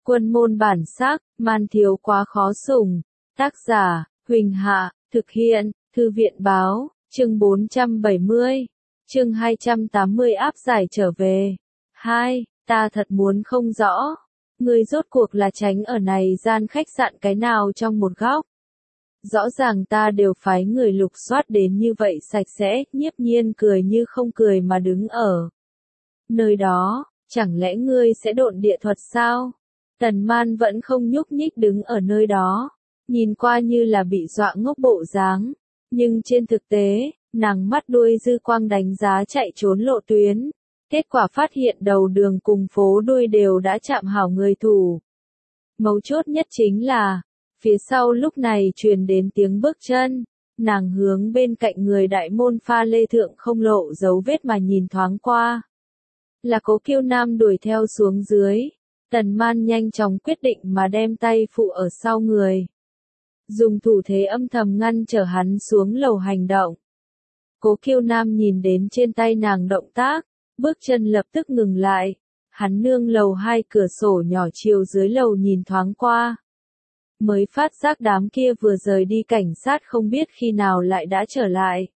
Quân môn bản sắc, man thiếu quá khó sủng. Tác giả, Huỳnh Hạ, thực hiện, Thư viện báo, chương 470, chương 280 áp giải trở về. 2. Ta thật muốn không rõ. Ngươi rốt cuộc là tránh ở này gian khách sạn cái nào trong một góc. Rõ ràng ta đều phái người lục soát đến như vậy sạch sẽ, Nhiếp Nhiên cười như không cười mà đứng ở nơi đó, chẳng lẽ ngươi sẽ độn địa thuật sao? Tần Man vẫn không nhúc nhích đứng ở nơi đó, nhìn qua như là bị dọa ngốc bộ dáng, nhưng trên thực tế, nàng mắt đuôi dư quang đánh giá chạy trốn lộ tuyến, kết quả phát hiện đầu đường cùng phố đuôi đều đã chạm hảo người thủ. Mấu chốt nhất chính là, phía sau lúc này truyền đến tiếng bước chân, nàng hướng bên cạnh người đại môn pha lê thượng không lộ dấu vết mà nhìn thoáng qua. Là Cố Kiêu Nam đuổi theo xuống dưới, Tần Man nhanh chóng quyết định mà đem tay phụ ở sau người. Dùng thủ thế âm thầm ngăn trở hắn xuống lầu hành động. Cố Kiêu Nam nhìn đến trên tay nàng động tác, bước chân lập tức ngừng lại. Hắn nương lầu 2 cửa sổ nhỏ chiều dưới lầu nhìn thoáng qua. Mới phát giác đám kia vừa rời đi cảnh sát không biết khi nào lại đã trở lại.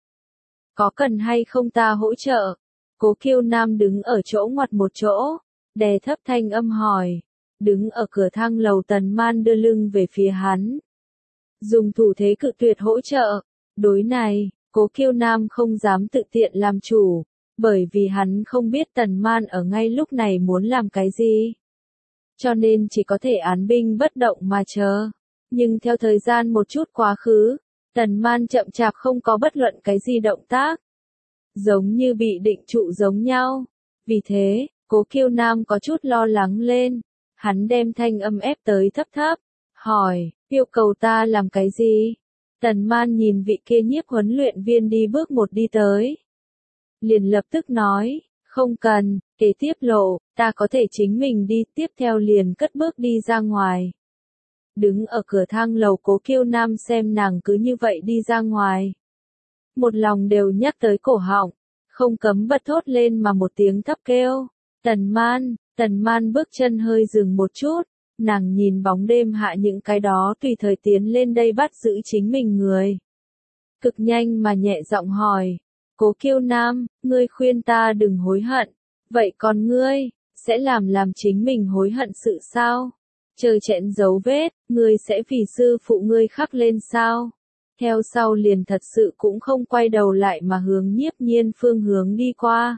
Có cần hay không ta hỗ trợ? Cố Kiêu Nam đứng ở chỗ ngoặt một chỗ, đè thấp thanh âm hỏi. Đứng ở cửa thang lầu Tần Man đưa lưng về phía hắn. Dùng thủ thế cự tuyệt hỗ trợ. Đối này, Cố Kiêu Nam không dám tự tiện làm chủ, bởi vì hắn không biết Tần Man ở ngay lúc này muốn làm cái gì. Cho nên chỉ có thể án binh bất động mà chờ. Nhưng theo thời gian một chút quá khứ, Tần Man chậm chạp không có bất luận cái gì động tác. Giống như bị định trụ giống nhau. Vì thế, Cố Kiêu Nam có chút lo lắng lên. Hắn đem thanh âm ép tới thấp thấp. Hỏi, yêu cầu ta làm cái gì? Tần Man nhìn vị kia nhiếp huấn luyện viên đi bước một đi tới. Liền lập tức nói, không cần, kế tiếp lộ, ta có thể chính mình đi, tiếp theo liền cất bước đi ra ngoài. Đứng ở cửa thang lầu Cố Kiêu Nam xem nàng cứ như vậy đi ra ngoài. Một lòng đều nhắc tới cổ họng, không cấm bật thốt lên mà một tiếng thấp kêu. Tần Man bước chân hơi dừng một chút, nàng nhìn bóng đêm hạ những cái đó tùy thời tiến lên đây bắt giữ chính mình người. Cực nhanh mà nhẹ giọng hỏi, Cố Kiêu Nam, ngươi khuyên ta đừng hối hận, vậy còn ngươi, sẽ làm chính mình hối hận sự sao? Chờ chẽn dấu vết, ngươi sẽ vì sư phụ ngươi khắc lên sao? Theo sau liền thật sự cũng không quay đầu lại mà hướng Nhiếp Nhiên phương hướng đi qua.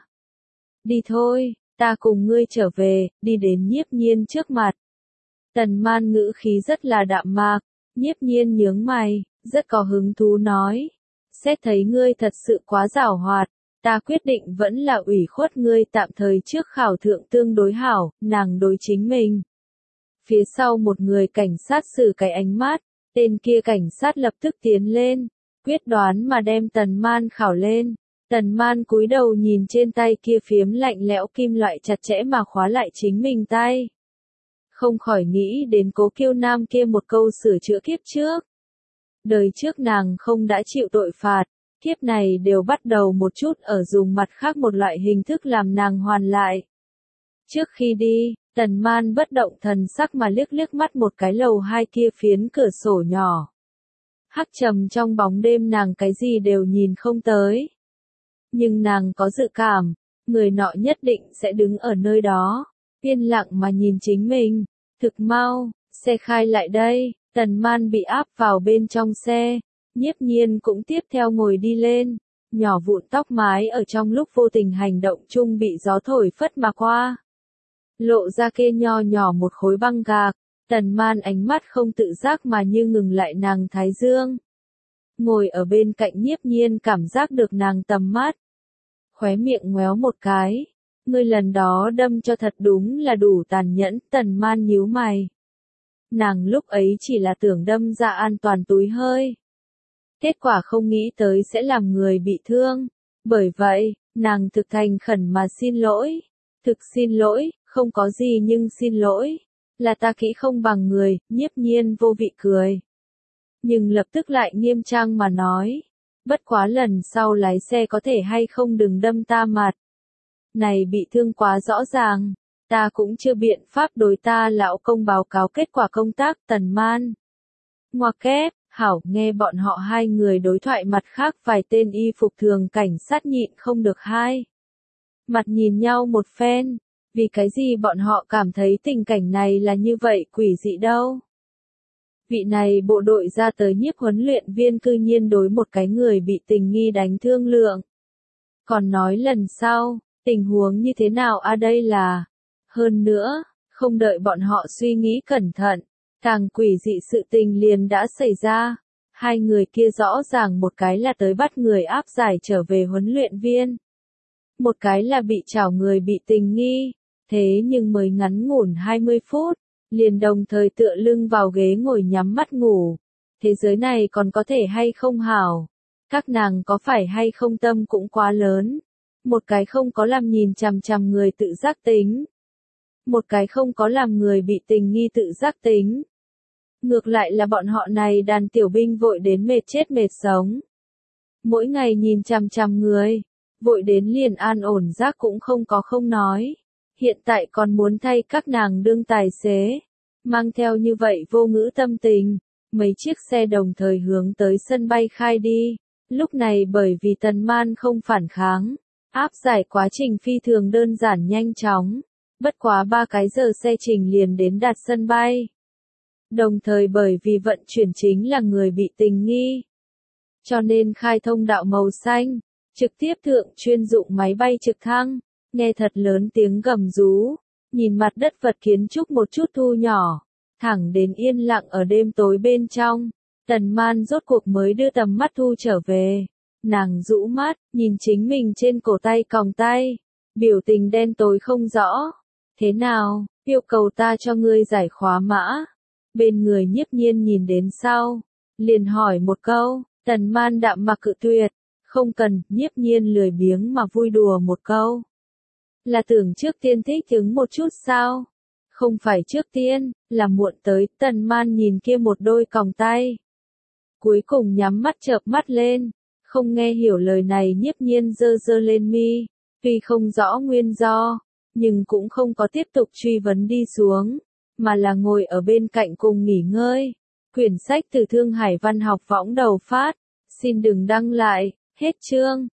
Đi thôi, ta cùng ngươi trở về, đi đến Nhiếp Nhiên trước mặt. Tần Man ngữ khí rất là đạm mạc, Nhiếp Nhiên nhướng mày, rất có hứng thú nói. Xét thấy ngươi thật sự quá giảo hoạt, ta quyết định vẫn là ủy khuất ngươi tạm thời trước khảo thượng tương đối hảo, nàng đối chính mình. Phía sau một người cảnh sát sử cái ánh mắt, tên kia cảnh sát lập tức tiến lên, quyết đoán mà đem Tần Man khảo lên. Tần Man cúi đầu nhìn trên tay kia phiếm lạnh lẽo kim loại chặt chẽ mà khóa lại chính mình tay. Không khỏi nghĩ đến Cố Kiêu Nam kia một câu sửa chữa kiếp trước. Đời trước nàng không đã chịu tội phạt, kiếp này đều bắt đầu một chút ở dùng mặt khác một loại hình thức làm nàng hoàn lại. Trước khi đi, Tần Man bất động thần sắc mà liếc liếc mắt một cái lầu 2 kia phiến cửa sổ nhỏ. Hắc trầm trong bóng đêm nàng cái gì đều nhìn không tới. Nhưng nàng có dự cảm, người nọ nhất định sẽ đứng ở nơi đó, yên lặng mà nhìn chính mình. Thực mau, xe khai lại đây, Tần Man bị áp vào bên trong xe, Nhiếp Nhiên cũng tiếp theo ngồi đi lên, nhỏ vụn tóc mái ở trong lúc vô tình hành động chung bị gió thổi phất mà qua. Lộ ra kia nho nhỏ một khối băng gạc, Tần Man ánh mắt không tự giác mà như ngừng lại nàng thái dương. Ngồi ở bên cạnh Nhiếp Nhiên cảm giác được nàng tầm mắt. Khóe miệng ngoéo một cái. Ngươi lần đó đâm cho thật đúng là đủ tàn nhẫn, Tần Man nhíu mày. Nàng lúc ấy chỉ là tưởng đâm ra an toàn túi hơi. Kết quả không nghĩ tới sẽ làm người bị thương. Bởi vậy, nàng thực thành khẩn mà xin lỗi. Thực xin lỗi, không có gì nhưng xin lỗi. Là ta kỹ không bằng người, Nhiếp Nhiên vô vị cười. Nhưng lập tức lại nghiêm trang mà nói. Bất quá lần sau lái xe có thể hay không đừng đâm ta mặt. Này bị thương quá rõ ràng. ta cũng chưa biện pháp đối ta lão công báo cáo kết quả công tác. Tần Man ngoặc kép, hảo, nghe bọn họ hai người đối thoại, mặt khác vài tên y phục thường cảnh sát nhịn không được hai mặt nhìn nhau một phen, vì cái gì bọn họ cảm thấy tình cảnh này là như vậy quỷ dị đâu. Vị này bộ đội ra tới nhiếp huấn luyện viên cư nhiên đối một cái người bị tình nghi đánh thương lượng. Còn nói lần sau, tình huống như thế nào đây là. Hơn nữa, không đợi bọn họ suy nghĩ cẩn thận, càng quỷ dị sự tình liền đã xảy ra. Hai người kia rõ ràng một cái là tới bắt người áp giải trở về huấn luyện viên. Một cái là bị trảo người bị tình nghi. Thế nhưng mới ngắn ngủn 20 phút, liền đồng thời tựa lưng vào ghế ngồi nhắm mắt ngủ. Thế giới này còn có thể hay không hảo? Các nàng có phải hay không tâm cũng quá lớn. Một cái không có làm nhìn chằm chằm người tự giác tính. Một cái không có làm người bị tình nghi tự giác tính. Ngược lại là bọn họ này đàn tiểu binh vội đến mệt chết mệt sống. Mỗi ngày nhìn chằm chằm người, vội đến liền an ổn giác cũng không có không nói. Hiện tại còn muốn thay các nàng đương tài xế. Mang theo như vậy vô ngữ tâm tình, mấy chiếc xe đồng thời hướng tới sân bay khai đi. Lúc này bởi vì Tần Man không phản kháng, áp giải quá trình phi thường đơn giản nhanh chóng. Bất quá 3 cái giờ xe trình liền đến đạt sân bay. Đồng thời bởi vì vận chuyển chính là người bị tình nghi, cho nên khai thông đạo màu xanh, trực tiếp thượng chuyên dụng máy bay trực thăng. Nghe thật lớn tiếng gầm rú, nhìn mặt đất vật kiến trúc một chút thu nhỏ, thẳng đến yên lặng ở đêm tối bên trong. Tần Man rốt cuộc mới đưa tầm mắt thu trở về. Nàng rũ mắt, nhìn chính mình trên cổ tay còng tay, biểu tình đen tối không rõ. Thế nào, yêu cầu ta cho ngươi giải khóa mã? Bên người Nhiếp Nhiên nhìn đến sau, liền hỏi một câu. Tần Man đạm mặc cự tuyệt, không cần. Nhiếp Nhiên lười biếng mà vui đùa một câu. Là tưởng trước tiên thích ứng một chút sao? Không phải trước tiên, là muộn tới. Tần Man nhìn kia một đôi còng tay, cuối cùng nhắm mắt chợp mắt lên. Không nghe hiểu lời này. Nhiếp Nhiên giơ giơ lên mi, tuy không rõ nguyên do, nhưng cũng không có tiếp tục truy vấn đi xuống, mà là ngồi ở bên cạnh cùng nghỉ ngơi. Quyển sách từ Thương Hải Văn học võng đầu phát. Xin đừng đăng lại. Hết chương.